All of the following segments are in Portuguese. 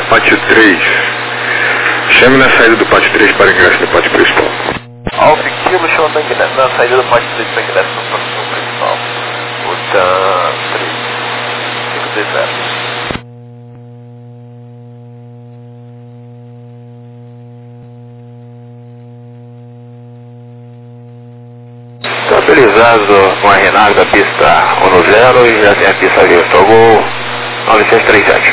Pátio 3. Chame na saída do pátio 3 para ingresso no pátio principal. Alfa Kilo, chamando na saída do pátio 3 para ingresso no pátio principal. Butan 3. 520. Estabilizado com a Renato da pista 10 e já tem a pista livre. Gol 9737.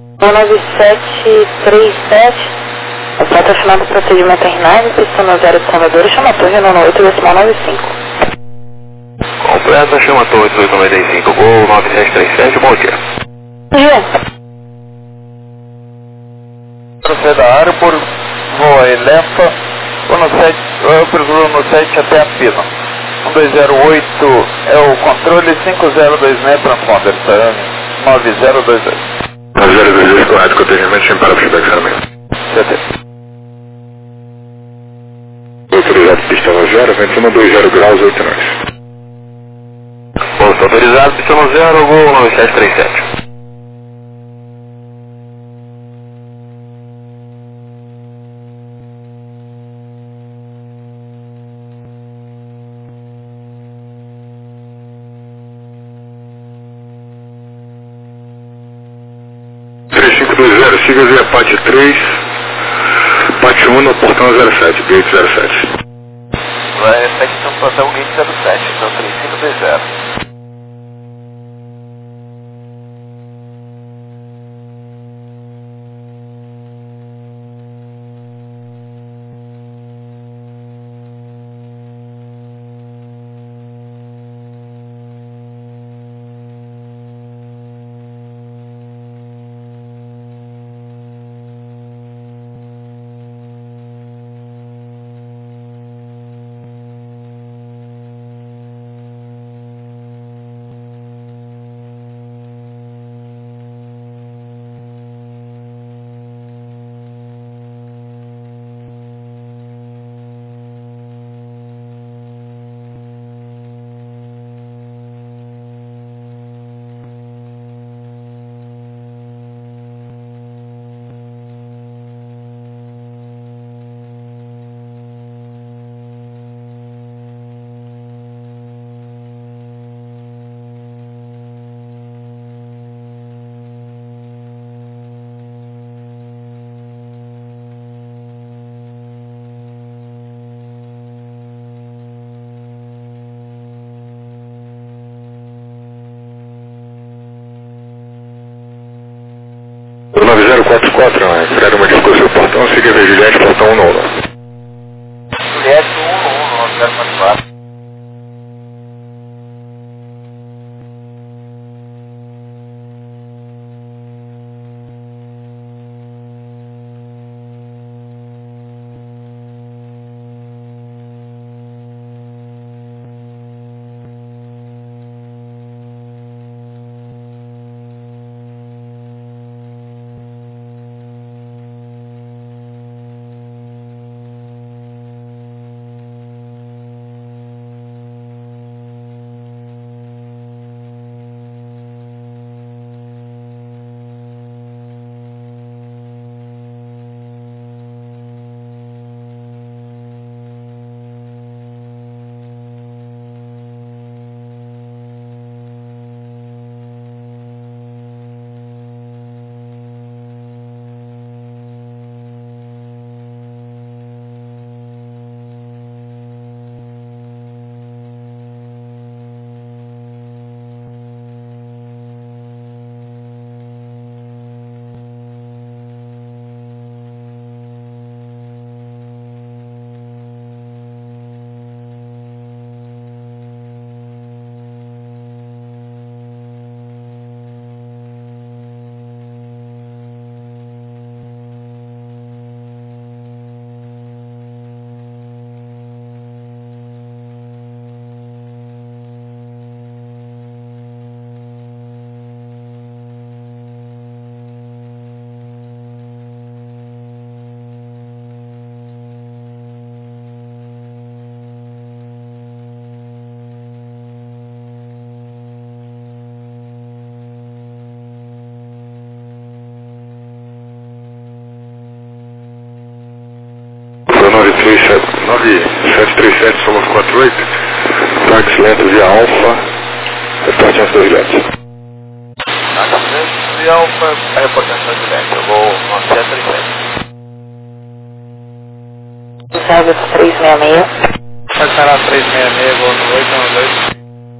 9737. Está patrocinado o procedimento R9, pista 10 de Salvador, chama a torre no 8, decimal 95. Completa, chama a torre 8895, gol 9737, bom dia. João. Você da área por voa Elefa, procuro no 7 até a pila. 1208 é o controle, 5026 transponder, 9022. 9022 correto, contingimento, chame para o feedback, exatamente. CT. Autorizado pista 0, vento 120 graus, 8 nós. Posto autorizado, pista 0, gol 9737. Siga via Pátio 3, Pátio 1 no portão 07, gate 07. Vai até que estão até o gate 07, então 3520. O 9044, Fred modificou seu portão, siga via Juliette, portão 1 Juliette 111, 9044. 9737, somos 48, táxi lento via Alfa, reporte aos 2 metros. Táxi lento via Alfa, reportando aos 2 metros, eu vou 9737. Reserva 366. Passará 366, boa noite, 192.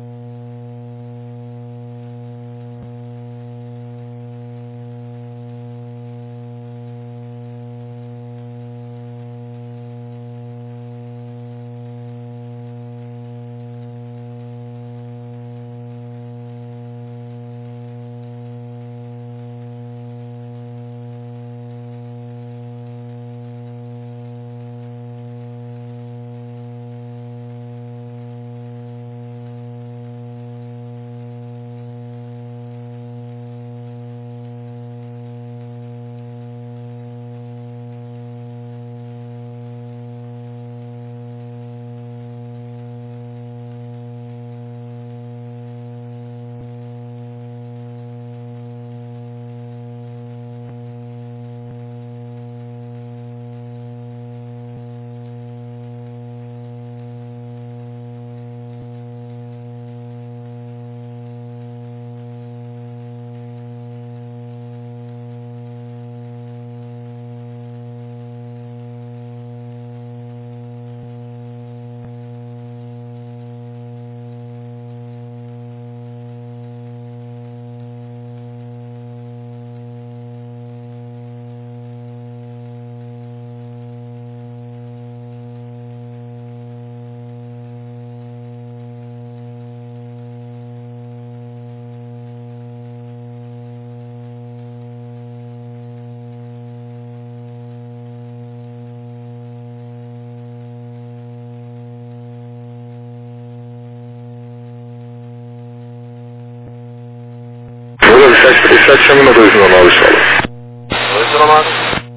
Voo 737, chama no 219, solo. 219.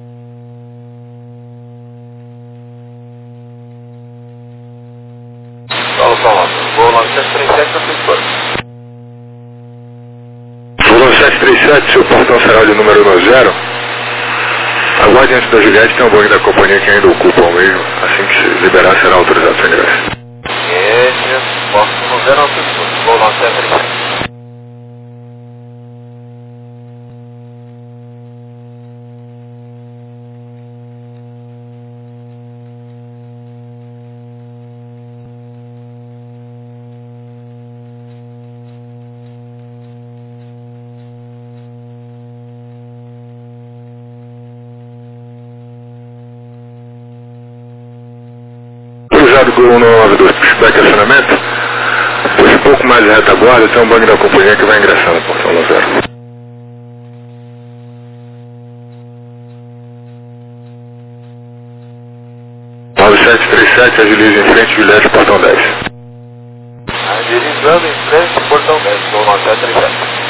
Solo falando, voo 9737, eu fiz todos. Voo 737, seu portão será de número 90. Aguarde antes da Juliette, tem um banco da companhia que ainda ocupa o meio. Assim que se liberar, será autorizado seu ingresso. Esse, posso no 0, não fiz todos. Voo 9737. Autorizado Gol 192 para estacionamento. Depois um pouco mais de retaguarda, tem um banco da companhia que vai ingressar no portão 90. 9737, agilize em frente, Juliette, portão 10. Agilizando em frente, portão 10, voo 9737.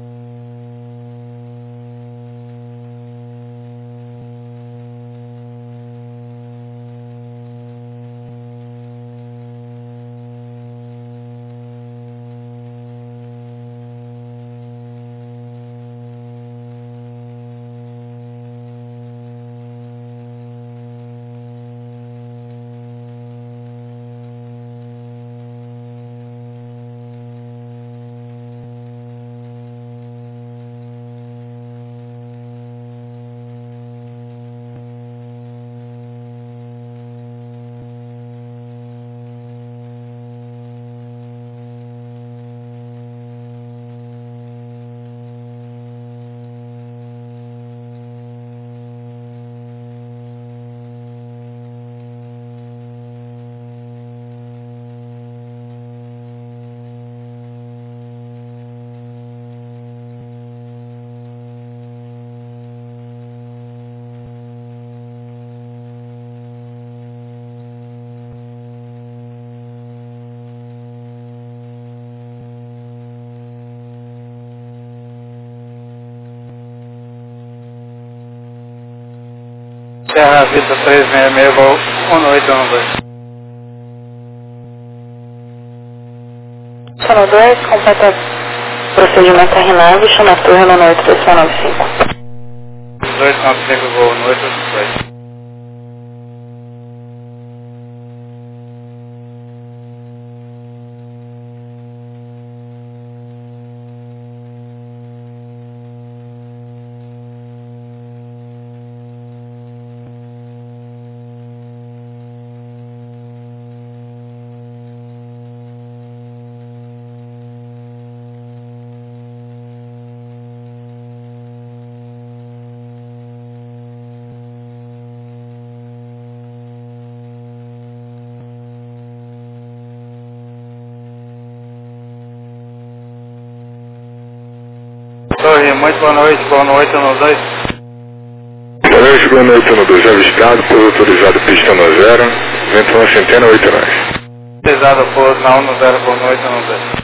Serra Vista 366, voo 1812. Chama 2, completa procedimento R9, chama a torre no 8295. 295, voo 1822. Muito boa noite no 2. Boa noite no 2, avistado, por autorizado pista no 0, vento uma centena, 8 nós. Pesado por na 1 no 0, boa noite no 2.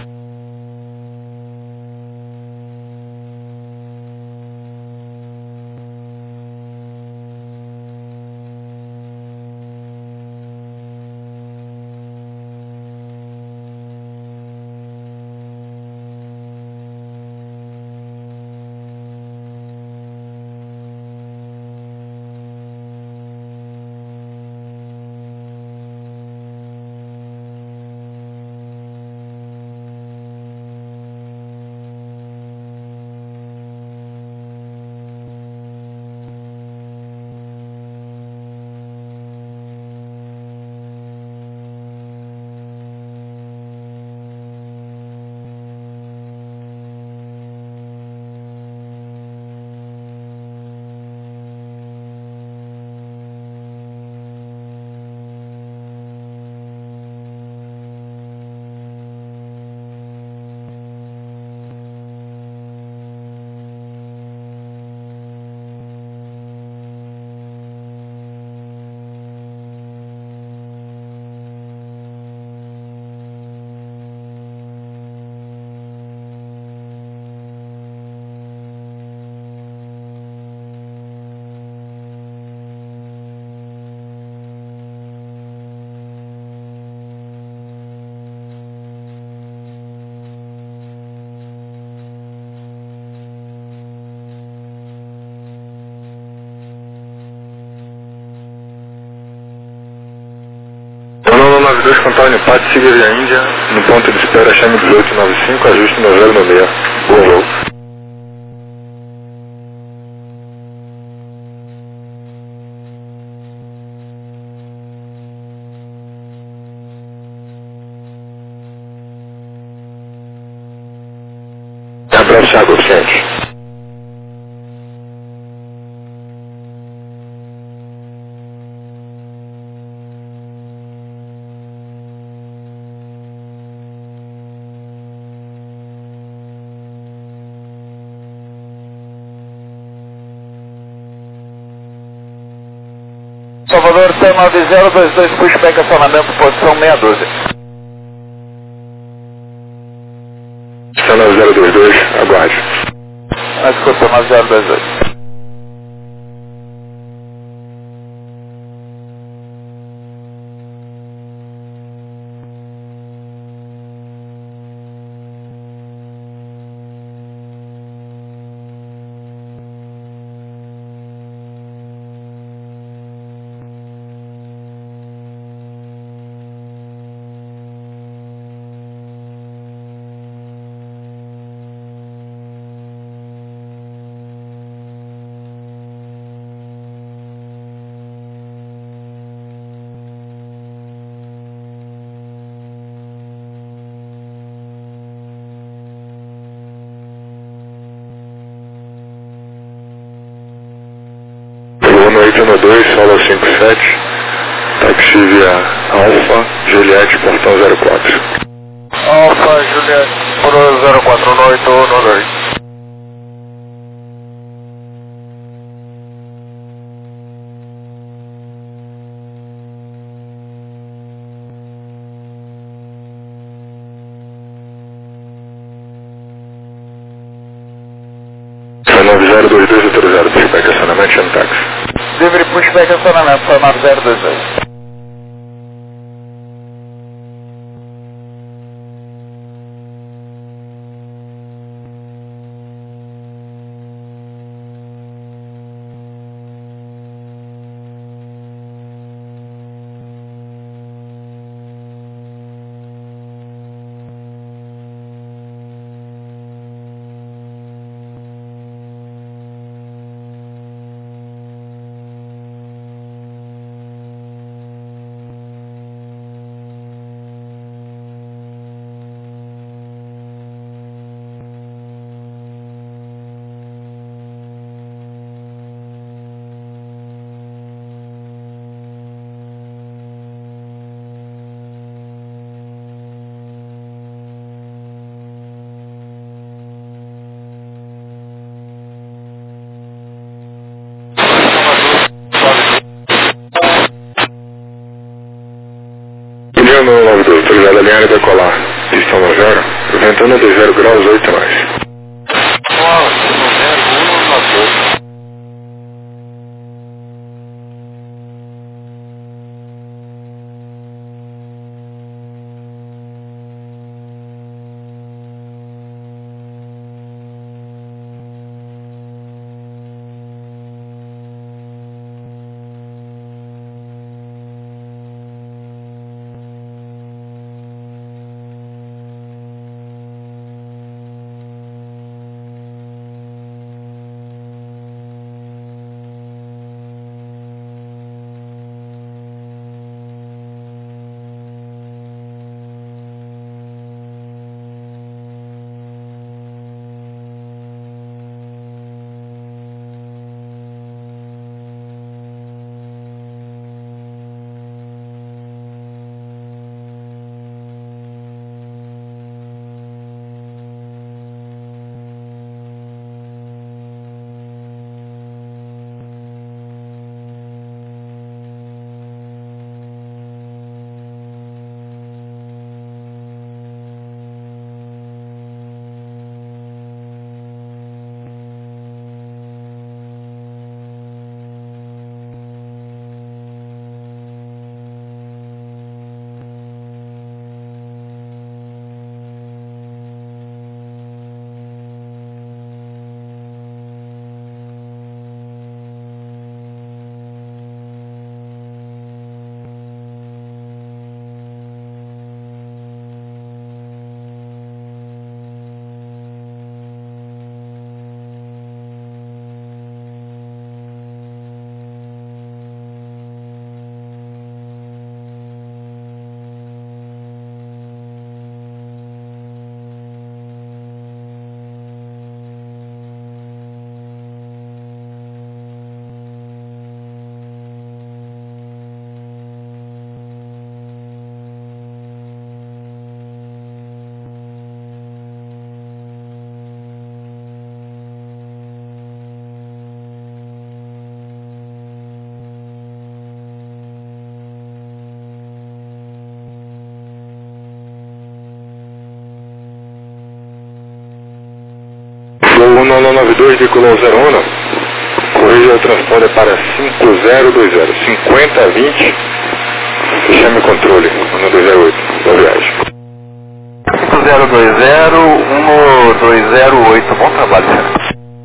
Honolulu 92, contato empate, siga via Índia, no ponto de espera, chame 1895, ajuste no 0 no 6. Boa voo. Abraço, Thiago Vicente. Salvador C9022, pushback acionamento, posição 612. Está 022, aguarde. Na escuta 9022. Boa noite no 2, solo 57, táxi via Alfa, Juliette, portão 04. Alfa, Juliette, por 04, noite no 2. Está 9022, autorizado, pushback acionamento, chame táxi. Livre pushback acionamento, só 9022. 1192, autorizado a linha área decolar, pista 10, ventana 20 graus, 8 mais. Bola, 192. Voo 1192, decolou 01, corrija o transponder para 5020, 5020, chame controle, 1208, boa viagem. 5020, 1208, bom trabalho, senhor.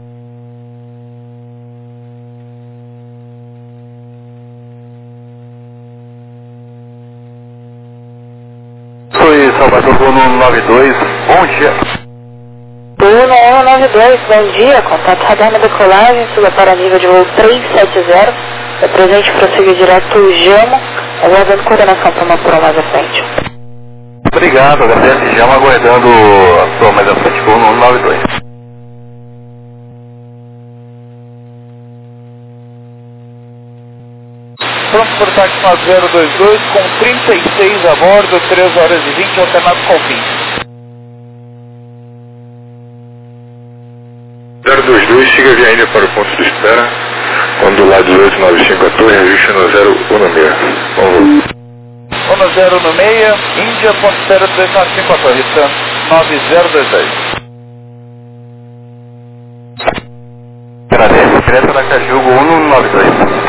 Sou Salvador, voo 192, bom dia. Bruno 192, bom dia, contato radar na decolagem, suba para nível de voo 370, é presente prossiga direto Jamo, aguardando coordenação para uma por mais à frente. Obrigado, agradeço, Jamo, aguardando a sua mais à frente, voo 192. Pronto por táxi 022, com 36 a bordo, 3 horas e 20, alternado com fim. 022, siga via Índia para o ponto de espera, ondulado 1895 a torre, ajuste no 016. Vamos. Ono 016, Índia, ponto 0295 a torre, Santos 9022. Agradeço, direto da Cajugo 192.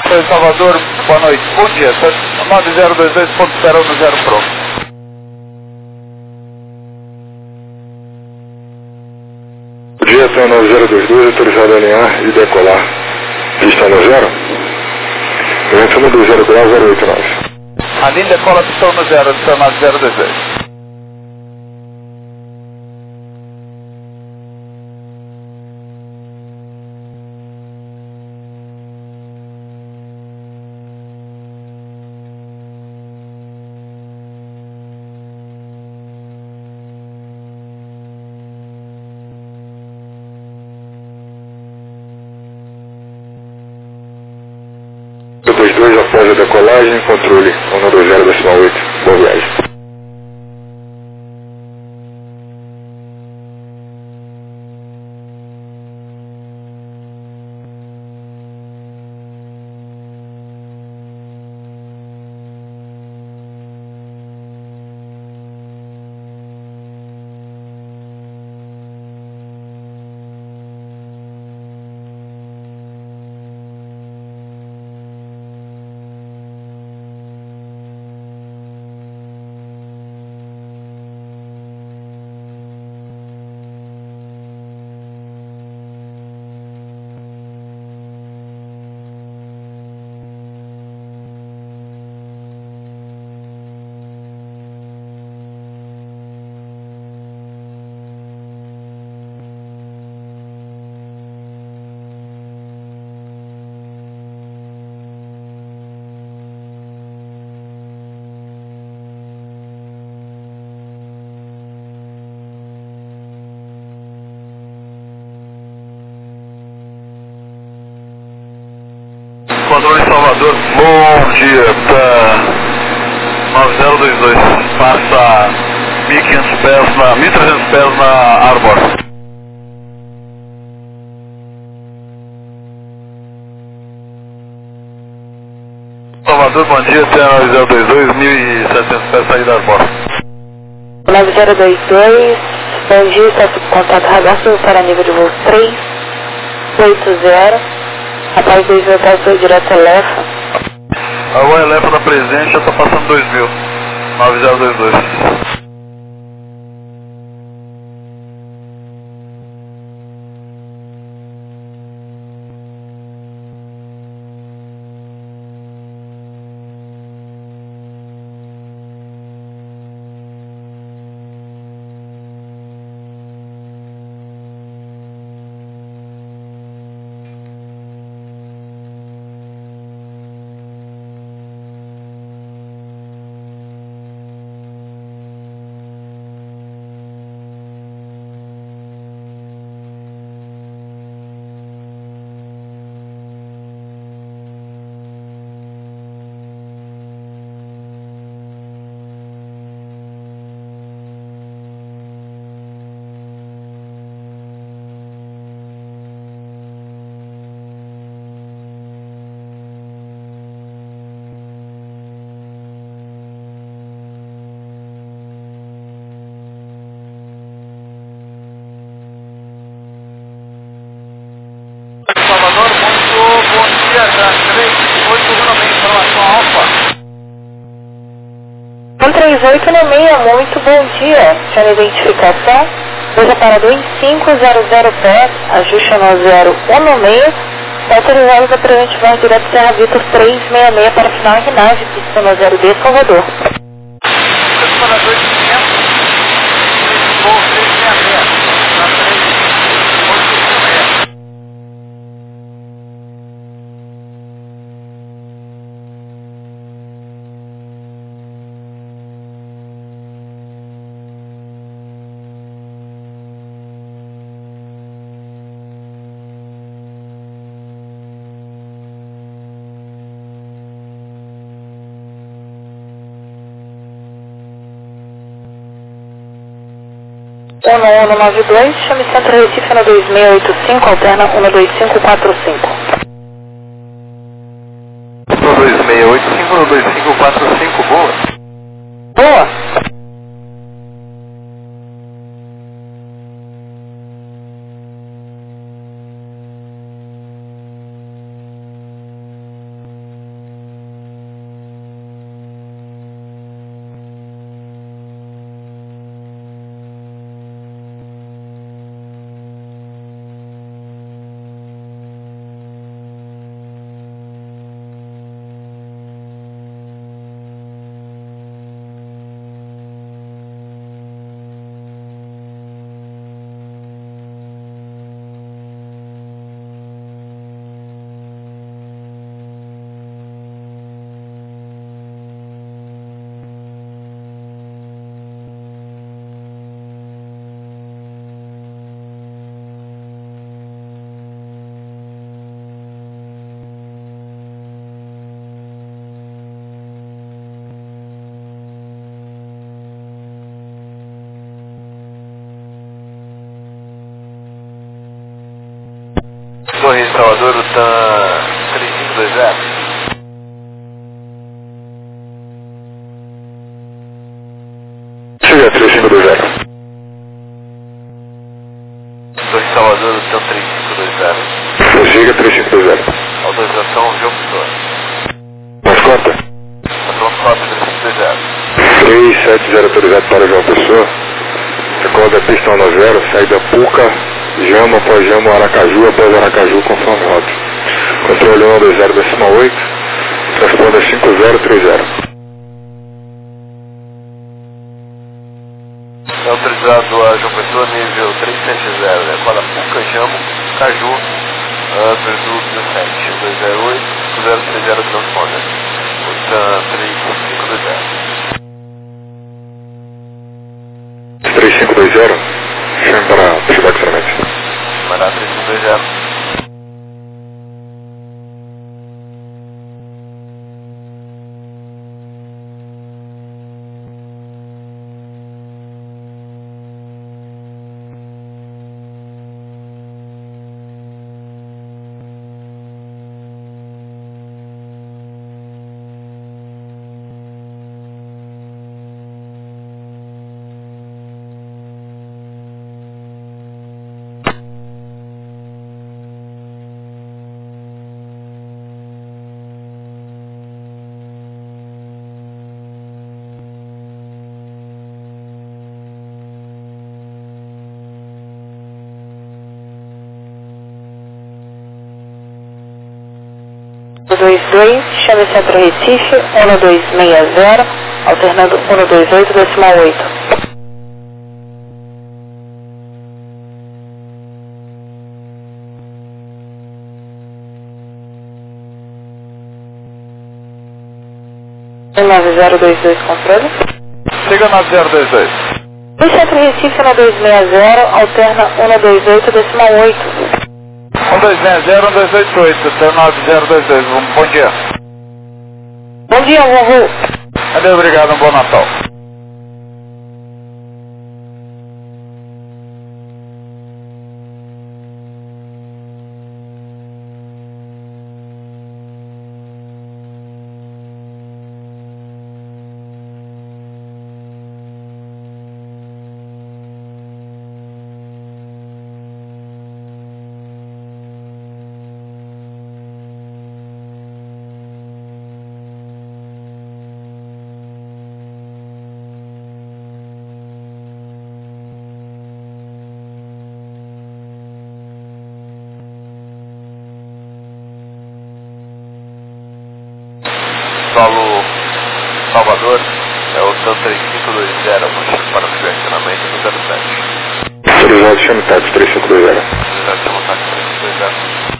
Oi, Salvador, boa noite. Bom dia, 9022.010 pronto. Bom dia, tem 9022, autorizado a alinhar e decolar. Pista no zero. Acima do 0 grau 089. A linha decola pistão no zero, pistão 9022. Dois após a decolagem, controle 120.8, boa viagem. Controle Salvador, bom dia, tá 9022, passa 1.500 pés, 1.300 pés na Arbor. Salvador, bom dia, tem 9022, 1.700 pés, saída da Arbor. 9022, bom dia, está sob contato radar para nível de voo 380. Rapaz, 2000 passou direto a Lefa. A Voa Lefa da presente já está passando 2000, 9022. Salvador, muito bom dia, já 381 informação alfa. 13896, muito bom dia. Tinha identificação, dois aparador em 500 pés, ajuste no 016, autorizado da presente voar direto Serra Vitor 366 para final em nave, pista no 0D, Salvador. Semana 2500, voo 366, na 3856. Ono 92, chame Centro Recife no 2685, alterna 12545. 2685 no 2545, boa. Boa. Volta 3520. Siga 3520. 2 Salvador, Hotel 3520. Prossiga 3520. Autorização João Pessoa. Mais conta? Patrão 4 3520. 370 autorizado para João Pessoa. Recorda a pista 10, saída Puca, Jamo após Jamo, Aracaju após Aracaju, conforme rota. Controle 120,8, responda 5030. É autorizado a João Pessoa, nível 370, Recorda Puca, Jamo, Caju, Perdu 17, 208, 5030 transponder. Volta 3520. 3520, chame para precisar de ferramenta. Mará 3520. Chame Centro Recife, 1260, alternando 128, decimal 8. Um 9022 controle. Siga 9022. O Centro Recife 1260, alterna 128, decimal 8. 1260, 1288, até 9022. Bom dia. Bom dia, vovô. Valeu, obrigado, um bom Natal. Solo Salvador, é o TAN 3520, motivo para o direcionamento do 07. Autorizado, chame táxi 3520. Já chama o táxi 3520.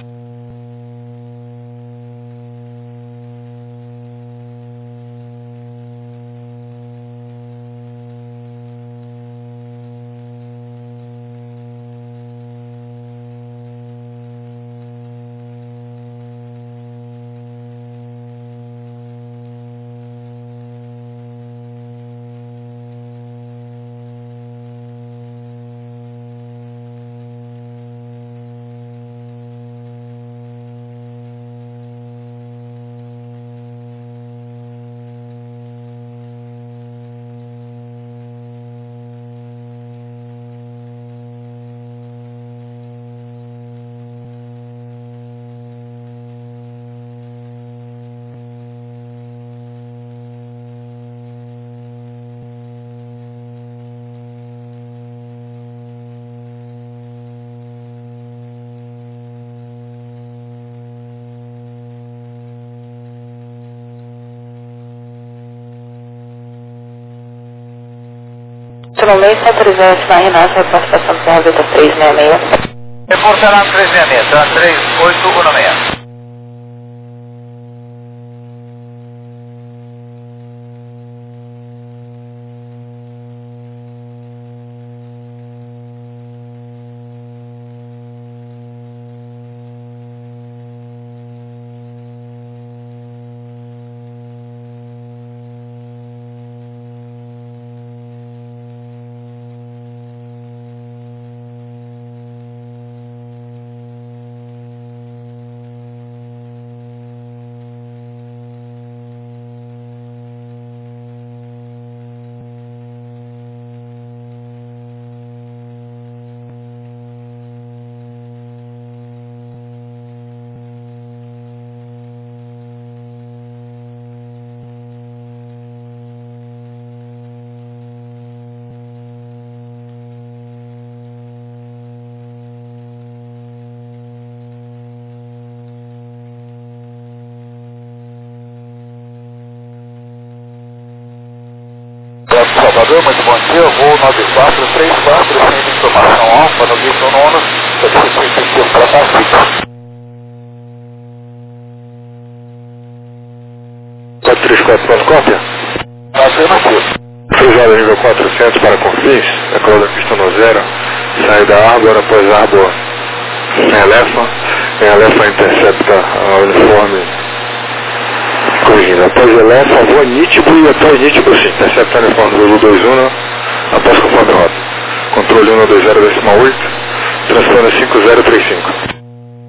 Naturalmente, autorizado a Renata, participação do Gaveta 366. Reportará 366, tá? 3816. Salvador, muito bom dia, voo 9434, sem informação alfa, no Vitor Nono, satisfeito para Pacífico. 434, pronto, cópia? Afirmativo. Cruzada nível 400 para Confins, decola da pista no 0, saída Árbor, após Árbor em Elefa intercepta a uniforme corrigindo. Após Elefa, voa nítido e após nítido sim, intercepta a uniforme Zulu 21, após conforme rota. Controle 120,8, transponder 5035.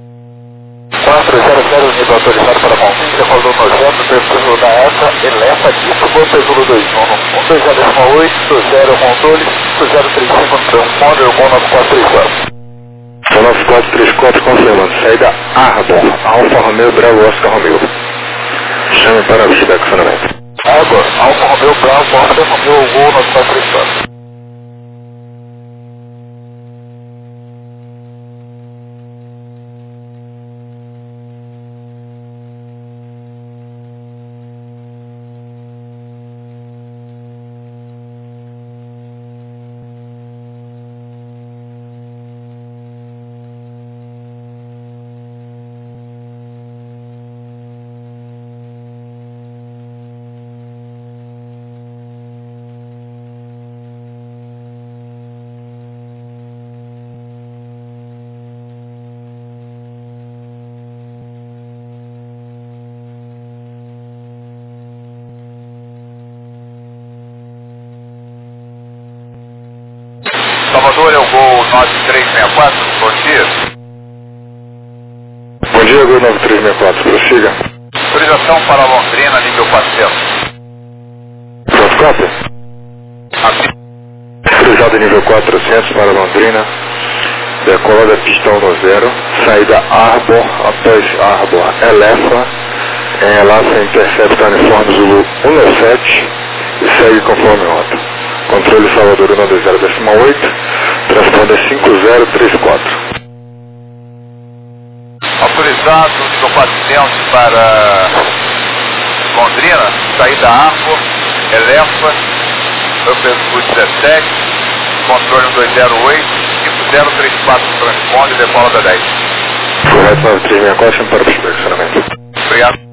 400, nível autorizado para Confins, decolou no 0, preciso da ESA, Elefa, Disco, Zulu 21, 120,8, 0, controle, 035, transponder, 19434. 9434 confirmando, saída Arbor, Alfa Romeo Bravo Oscar Romeo. Chame para o feedback funcionamento. Arbor, Alfa Romeo Bravo Oscar Romeo, voo 9434. Salvador, é o Gol 9364, bom dia. Bom dia, Gol 9364, prossiga. Autorização para Londrina, nível 400. Pronto, cópia? Cruzada nível 400 para Londrina, decola da pista 10, saída Arbor, após Arbor, Elefa, em Elefa intercepta a uniforme Zulu 17 e segue conforme rota. Controle Salvador 120,8, transponder 5034. Autorizado, nível 400 para Londrina, saída Arbor, Elefa, Upper 17, controle 208, 5034 transponder, decola da 10. Correto 9364, chame para o inspecionamento. Obrigado.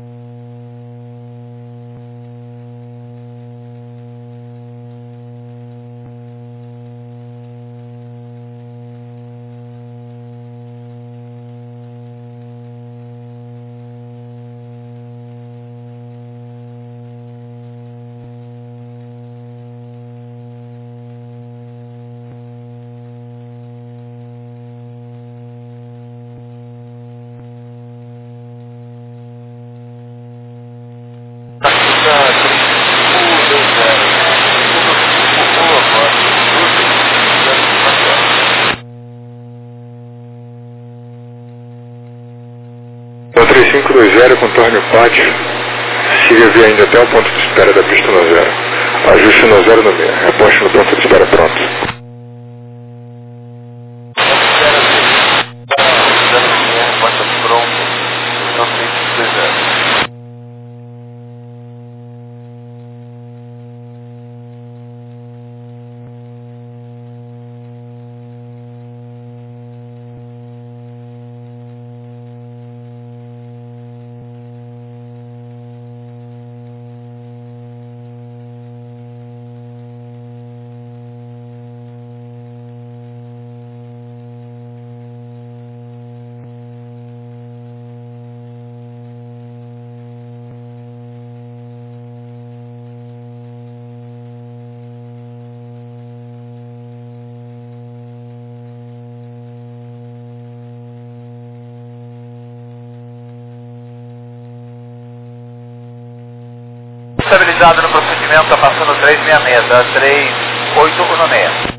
O 3520, contorne o pátio, siga via ainda até o ponto de espera da pista no 0. Ajuste no 0 no meio, reposte no ponto de espera pronto. Estabilizado no procedimento, está passando 366, da 3816.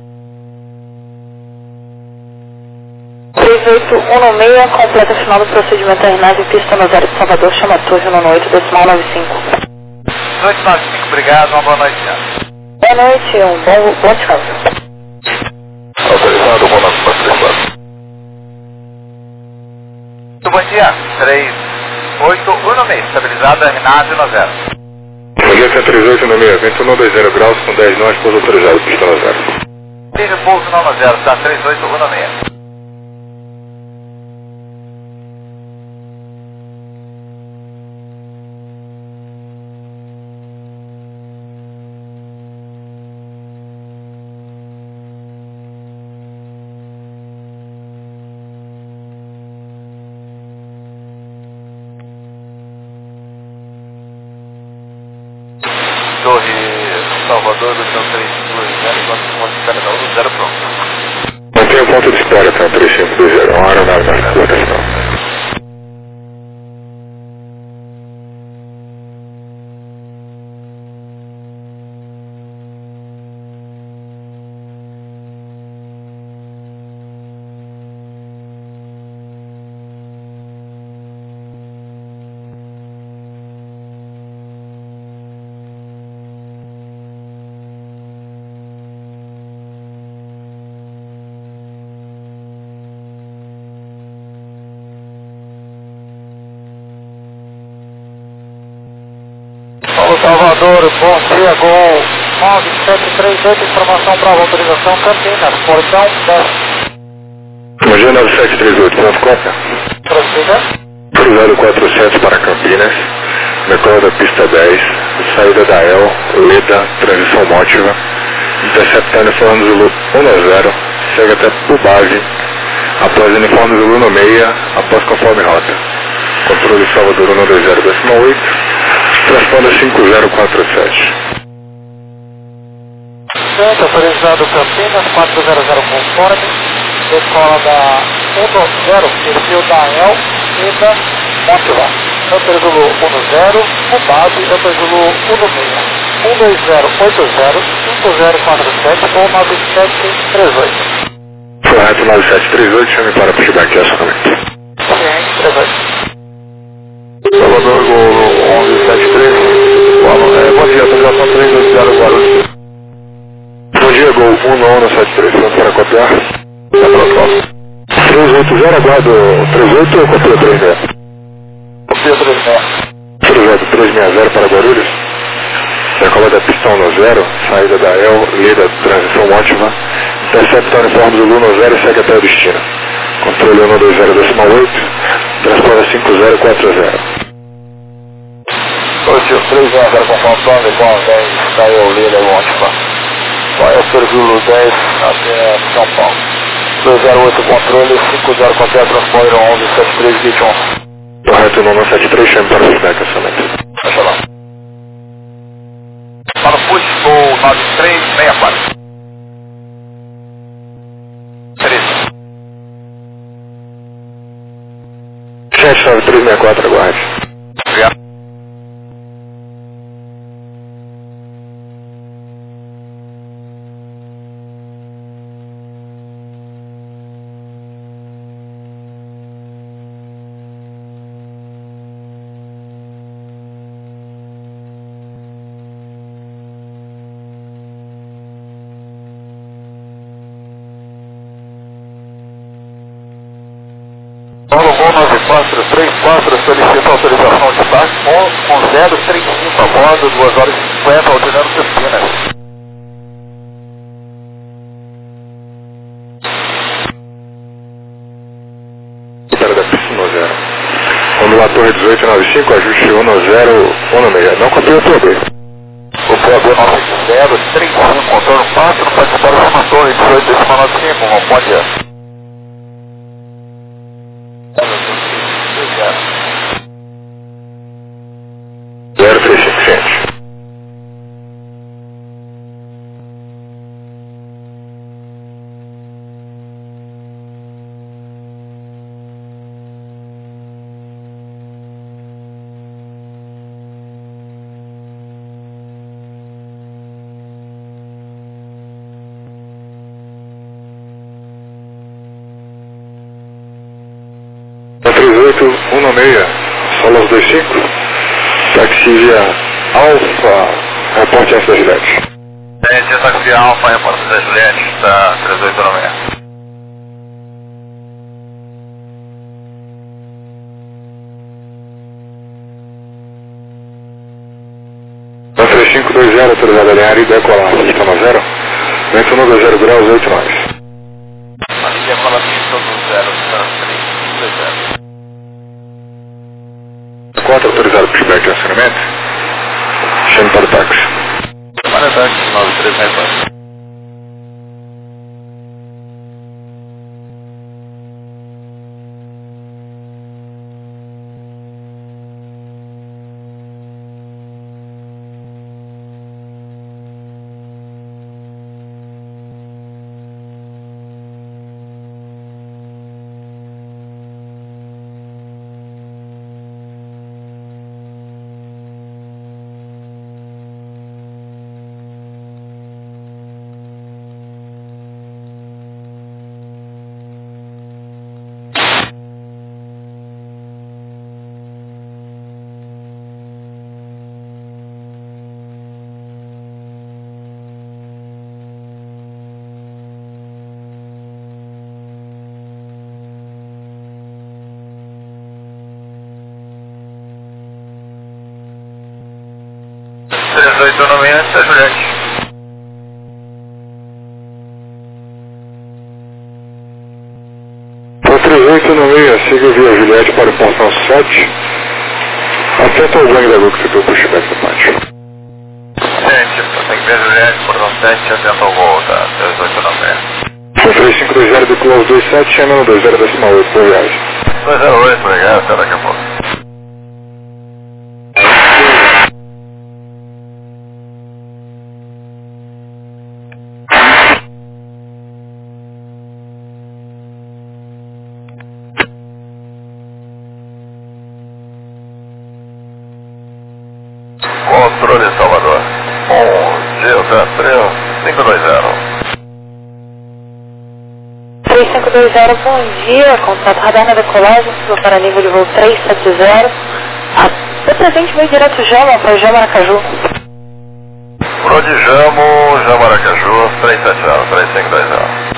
3816, completa final do procedimento RNAV, pista no 0 de Salvador, chama Torre 198, decimal 95. 295, obrigado, uma boa noite. Boa noite, bom descanso. Autorizado, bom noite, 434. Muito bom dia, 3816, estabilizado RNAV no 0. Bom dia, 38 no meio, vento 120 graus com 10 nós, pouso autorizado, pista no zero. Tive pouso 90, tá 3816. Torre Salvador, do chão 320, quanto ponto de pedal do zero pronto. Não tenho ponto de espera, tá? 3520, uma aeronave na locação. Paulo Salvador, bom dia, Gol 9738, informação para autorização Campinas, portão 10. Bom dia, 9738, ponto Copa. Prossiga. Cruzado 47 para Campinas, decola da pista 10, saída da El, Leda, transição mótiva, interceptando uniforme Zulu 10, segue até Pubave, após uniforme Zulu no meia, após conforme rota. Controle Salvador 120,8, transponder 5047. Centro, autorizado Campinas, 400 conforme, decola da 10, perfil da El, Leda, mótiva. Upper Zulu 10, Pubave, Upper Zulu 16, 12080, 5047 ou 9738. Correto, 9738, chame para pushback e acionamento. Ciente, 38. Salvador, Gol 1173, bom dia, autorização 380 Guarulhos. Bom dia, Gol 1973, pronto para copiar? Tá pronto. 380, aguardo 38 ou copia 36? Copia 36. Projeto 360 para Guarulhos. Decola da pista 10, saída da El, Leda, transição ótima. Intercepta uniforme do Luna 0 e segue até o destino. Controle 120,8, transporta 5040. Hoje, 300 com controle com 10, da El, Leda, ótima. Vai Upper Zulu 10 até São Paulo. 208 controle, 50 qualquer transporte 1173 gate 11. Correto, 973, chame para o feedback, acionamento. Deixa lá. Para o push, Gol 9364. 13. 79364, aguarde. Obrigado. Paulo Gol 9434, solicita autorização de taxa com 035 a bordo, 2h50, ordenando Campinas. Espera da pista 10. Ondula Torre 1895, ajuste 1016. Não copiou todo. Operador 9035, contorno 4, participar da Zona Torre 1895, bom dia. Zero 3500. Na 38196, Solas 25, táxi via Alfa, reporte F da Juliette. Gente, táxi Alfa, repórter da Juliette, da 3896. Na 3520, autorizado a alinhar e decolar, pista 90, vento 120 graus, 8 nós. Ali decola pista 10, 3520. 4, autorizado pushback de acionamento, chame para o táxi. Para táxi 9364. Essa Juliette. Por 3896, siga via Juliette para o portão 7. Atenta ao gangue da Gol que você deu o pushback da parte. Gente, tem que ver Juliette, portão 7, atenta ao gol, tá? 3896. Por 3520, do Close 27, chamando 20 decimal 8, boa viagem. 208, obrigado, até daqui a pouco. Controle Salvador. 3520, bom dia, contato radar na decolagem, sigo para nível de voo 370, até presente meio direto Jama, para Jama Aracaju. Pro de Jama Aracaju, 370, 3520.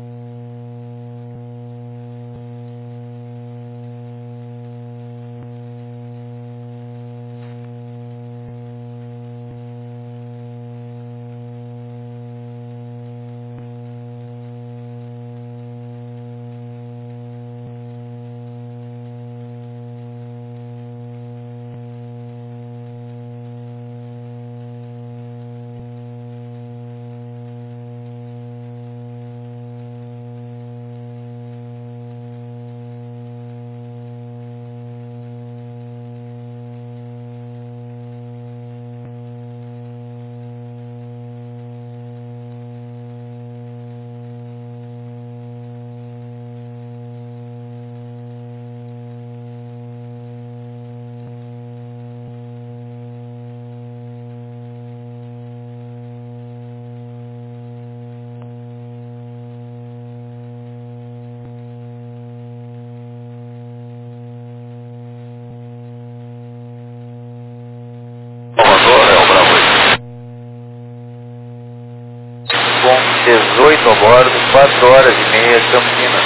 Com 18 a bordo, 4 horas e meia, Campinas.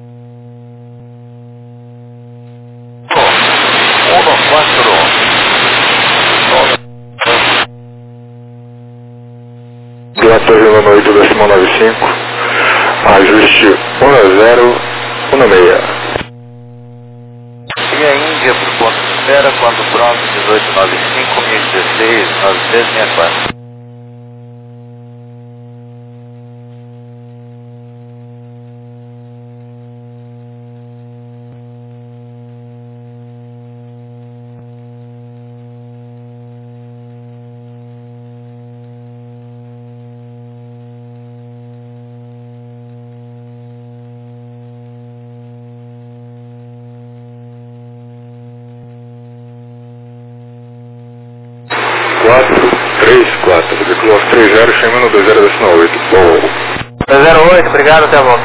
1-4. Do Torre no 8, decimal 95, ajuste 1016. E a Índia para o ponto de espera, quando pronto, 1895, 1016, 9364. Do Close 30, chamando 20 decimal 8, bom. 208, obrigado, até a volta.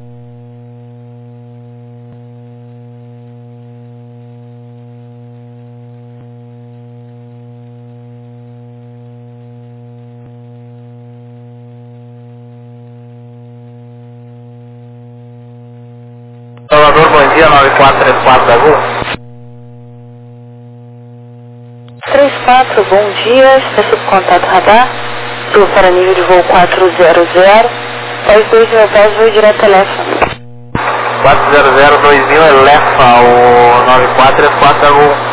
Salvador, bom dia, 9434 da Gol. 34 6364, bom dia, está sob contato radar, sul para nível de voo 400, após 2.000 pés, voo direto a Lefa. 400 2000 é Lefa, o 94 é 4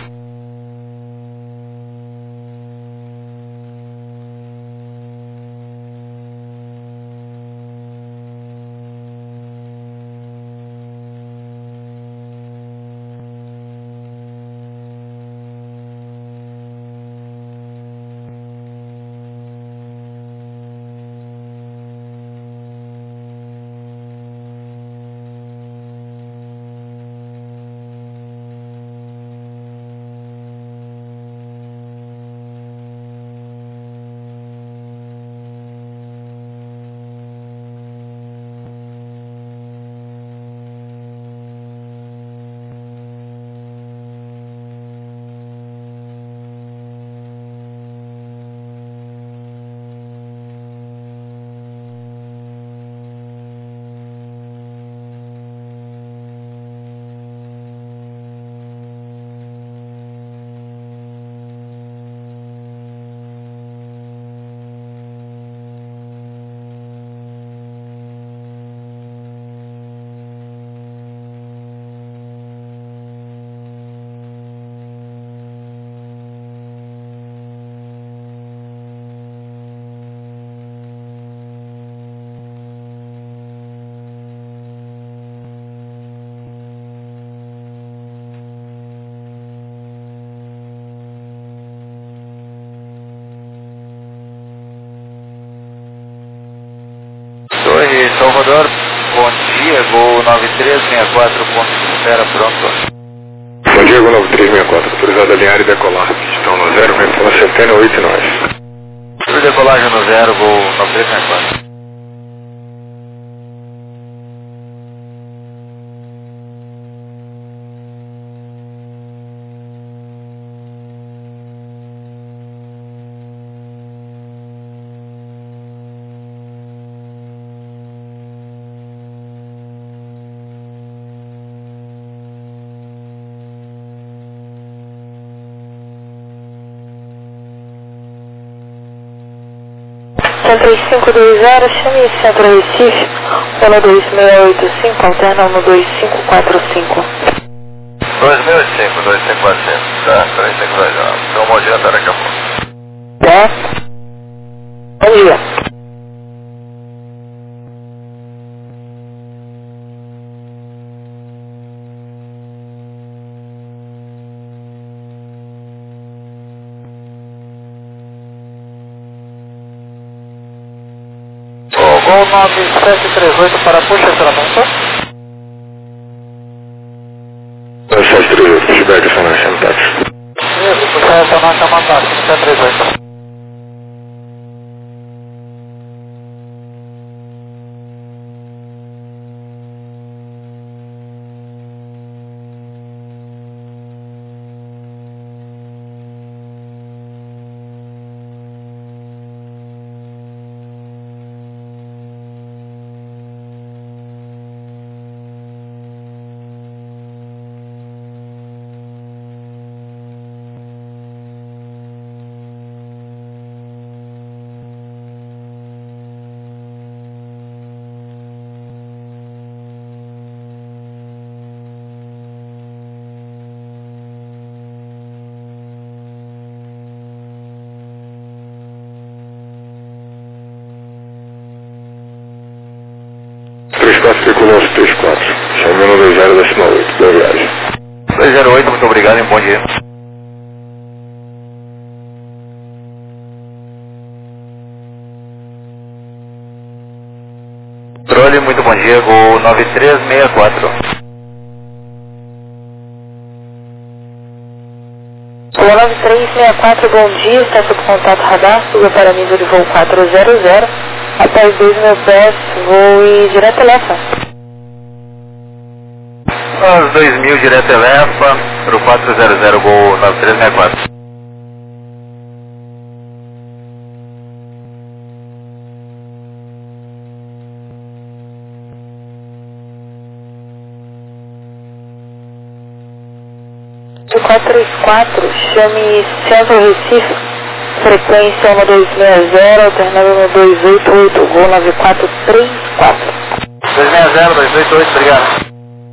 Torre Salvador, bom dia, Gol 9364, ponto de espera, pronto. Bom dia, Gol 9364, autorizado a alinhar e decolar. Estão no 0, vem pela centena 8 e nós. Tudo decolagem no 0, Gol 9364. Centro 520, chame Centro Recife, 12685, alterna 12545. 2005, 2545, tá, 3529. Então, bom dia, até daqui a pouco. É? Bom dia. Gol 9738 para puxa estacionamento. 9738, feedback Financial Taxi. Isso, puxa essa nossa mandada, 9738. Circulou 34, chame 120 boa viagem. 208, muito obrigado e bom dia. Controle, muito bom dia, Gol 9364. Gol 9364, bom dia, está sob contato radar, suba para nível de voo 400, após 2.000 pés, voe direto a Lefa. Aos 2000 direto a Lefa, para o 400, Gol 9364. 434, chame Centro Recife, frequência 1260, alternando no 288, voo 9434. 260, 288, obrigado.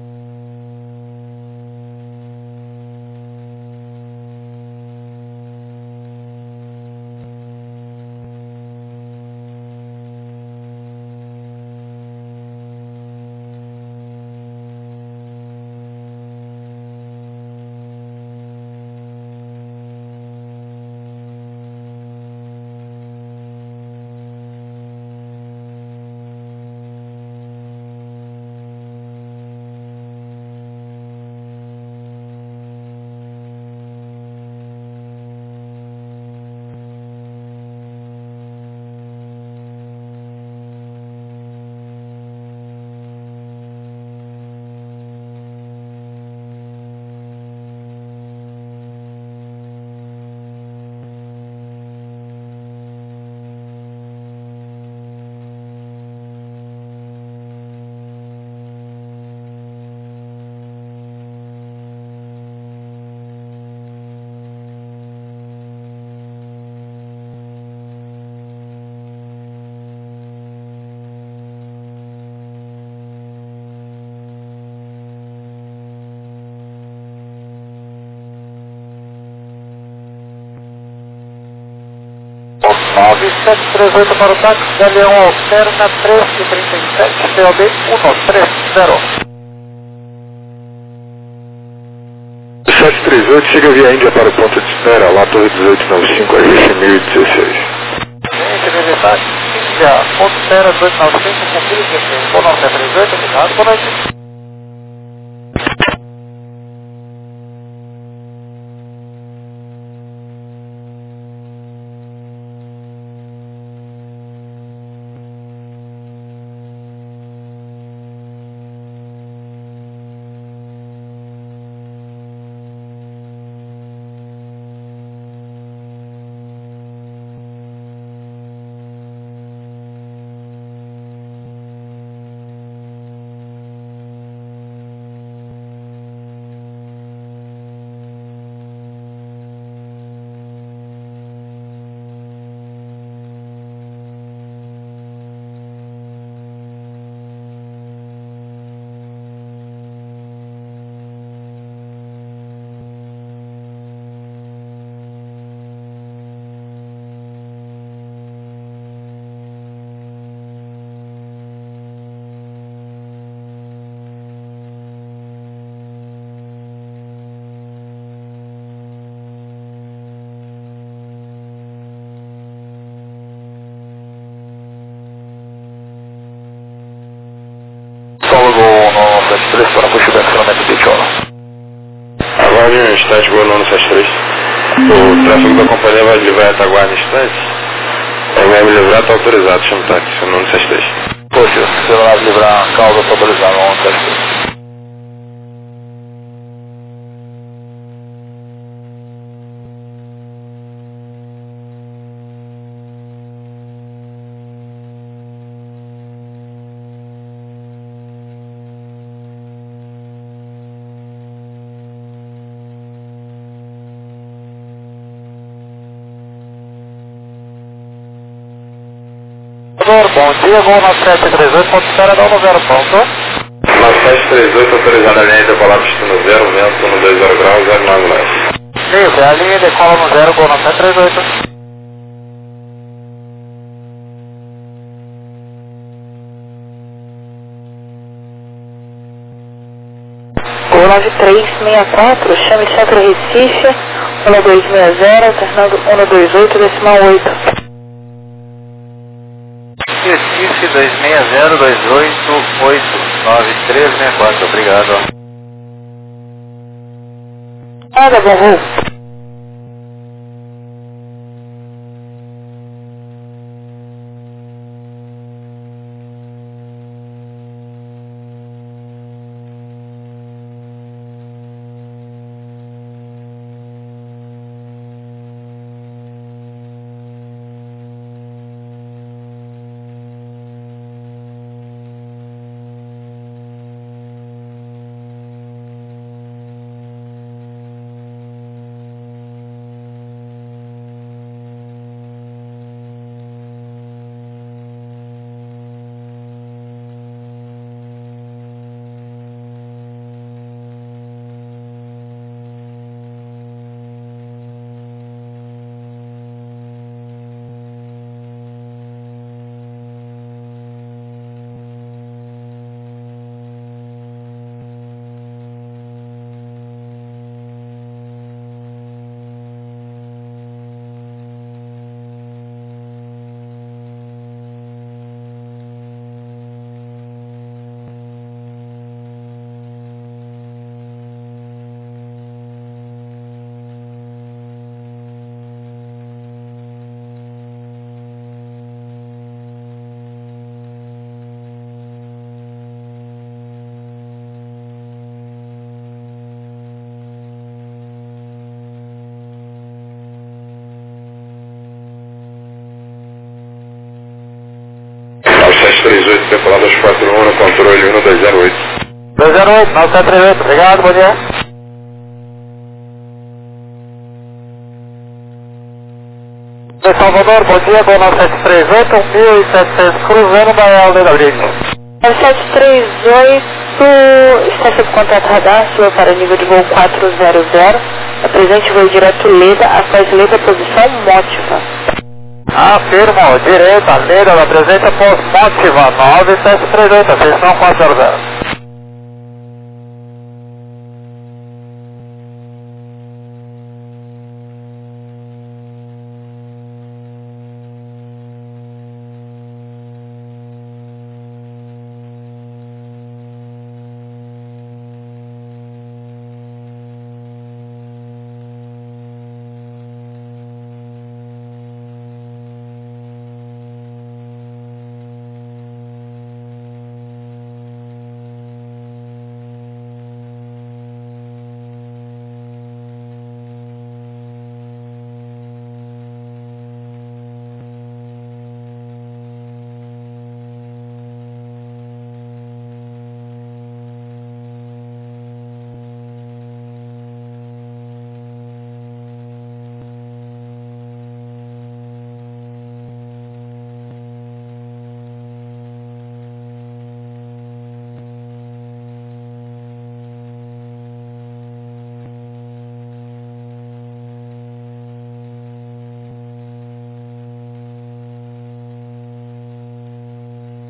Nove 738 para o táxi, Galeão alterna 1337, COB 130. 738, siga via Índia para o ponto de espera, lá Torre 1895, RX 1016. Gente, militar, Índia, ponto de espera 1895, confira o GP, com 938, obrigado, boa noite. No 73 para pushback km de Chola. Aguarde um instante, vou no 73. O tráfego da companhia vai livrar até aguarde um instante. Vai me livrar, está autorizado, chama o táxi, no 73. Poxa, você vai livrar a causa autorizada no 73. Bom dia, voo na 738, ponto de espera, dá no 0 ponto. Na 738, autorizada a linha de decolar destino 0, vento no 20 graus, 09 leste. Isso, a linha decola no 0, voo na 738. Voo 9364, chame Centro Recife, 1260, alternando 128, decimal 8. Recife 260 288 9364, obrigado. Nada, bom voo. temporada 241 no controle 1208. 208, 9738, obrigado, bom dia. Salvador, bom dia, Gol 9738, 1700, cruzando da Aldeia Briggs. 9738, está sob contato radar, sua para nível de voo 400, apresente voo direto Leda, após Leda, posição Mótiva. Afirmo, direita, Leda, apresenta pós Mótiva, 9738, atenção 400.